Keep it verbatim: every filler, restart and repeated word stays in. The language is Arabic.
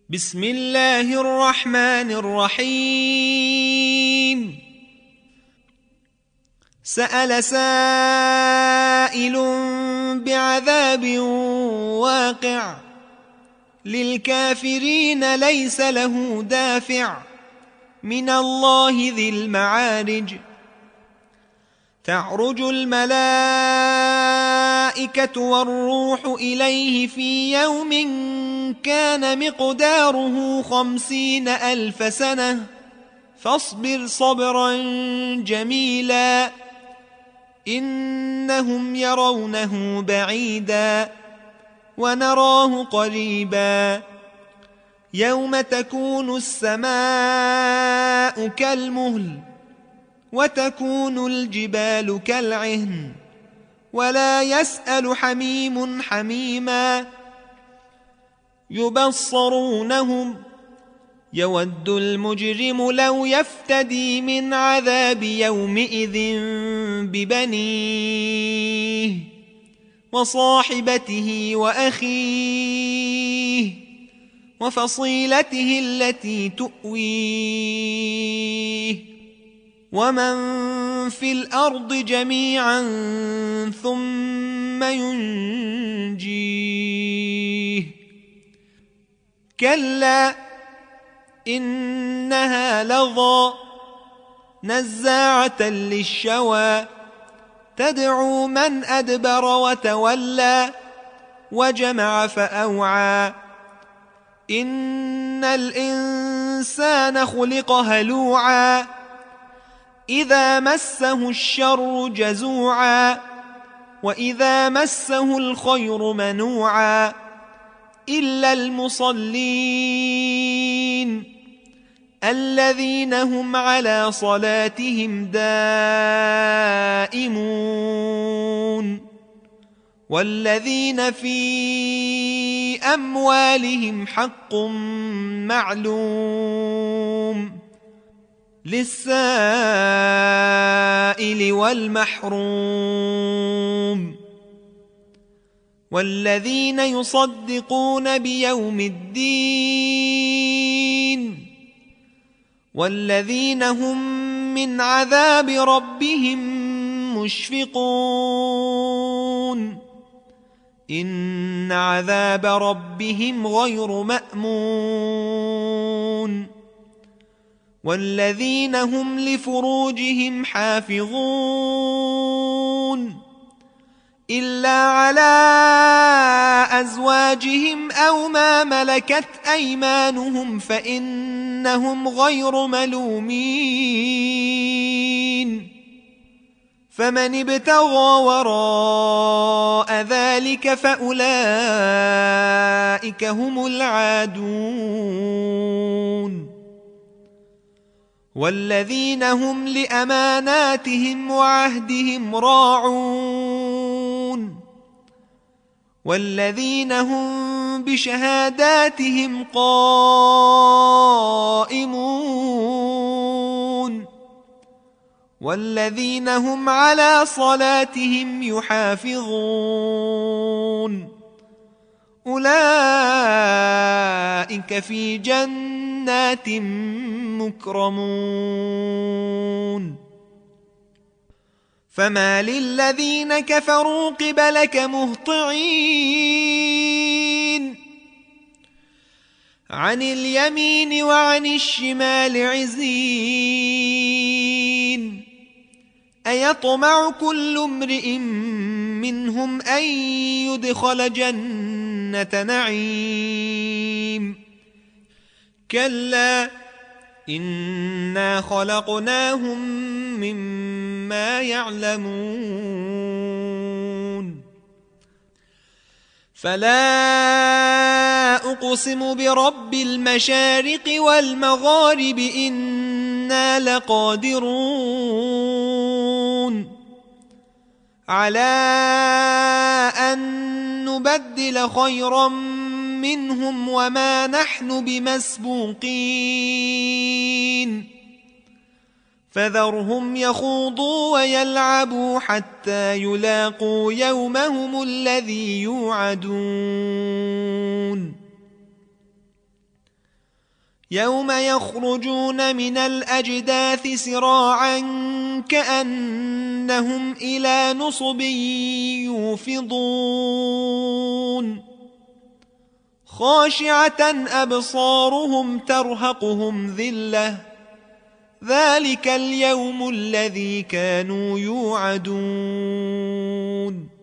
بسم الله الرحمن الرحيم. سأل سائل بعذاب واقع للكافرين ليس له دافع من الله ذي المعارج. تعرج الملائكة والروح إليه في يوم كان مقداره خمسين ألف سنة فاصبر صبرا جميلا إنهم يرونه بعيدا ونراه قريبا. يوم تكون السماء كالمهل وتكون الجبال كالعهن ولا يسأل حميم حميما. يبصرونهم يود المجرم لو يفتدي من عذاب يومئذ ببنيه وصاحبته وأخيه وفصيلته التي تؤويه ومن في الأرض جميعا ثم ينجيه. كلا إنها لظى نزاعة للشوى تدعو من أدبر وتولى وجمع فأوعى. إن الإنسان خلق هلوعا إذا مسه الشر جزوعا وإذا مسه الخير منوعا إلا المصلين الذين هم على صلاتهم دائمون والذين في أموالهم حق معلوم للسائل والمحروم. والذين يصدقون بيوم الدين والذين هم من عذاب ربهم مشفقون إن عذاب ربهم غير مأمون. والذين هم لفروجهم حافظون إلا على أزواجهم أو ما ملكت أيمانهم فإنهم غير ملومين. فمن ابتغى وراء ذلك فأولئك هم العادون. والذين هم لأماناتهم وعهدهم راعون والذين هم بشهاداتهم قائمون والذين هم على صلاتهم يحافظون أولئك في جنات مكرمون. فما للذين كفروا قبلك مهطعين عن اليمين وعن الشمال عزين أيطمع كل امرئ منهم أن يدخل جنة نعيم كلا إنا خلقناهم مما يعلمون. فلا أقسم برب المشارق والمغارب إنا لقادرون على أن نبدل خيرا منهم وما نحن بمسبوقين. فذرهم يخوضوا ويلعبوا حتى يلاقوا يومهم الذي يوعدون. يوم يخرجون من الأجداث سراعا كأنهم إلى نصب يوفضون خاشعة أبصارهم ترهقهم ذلة ذلك اليوم الذي كانوا يوعدون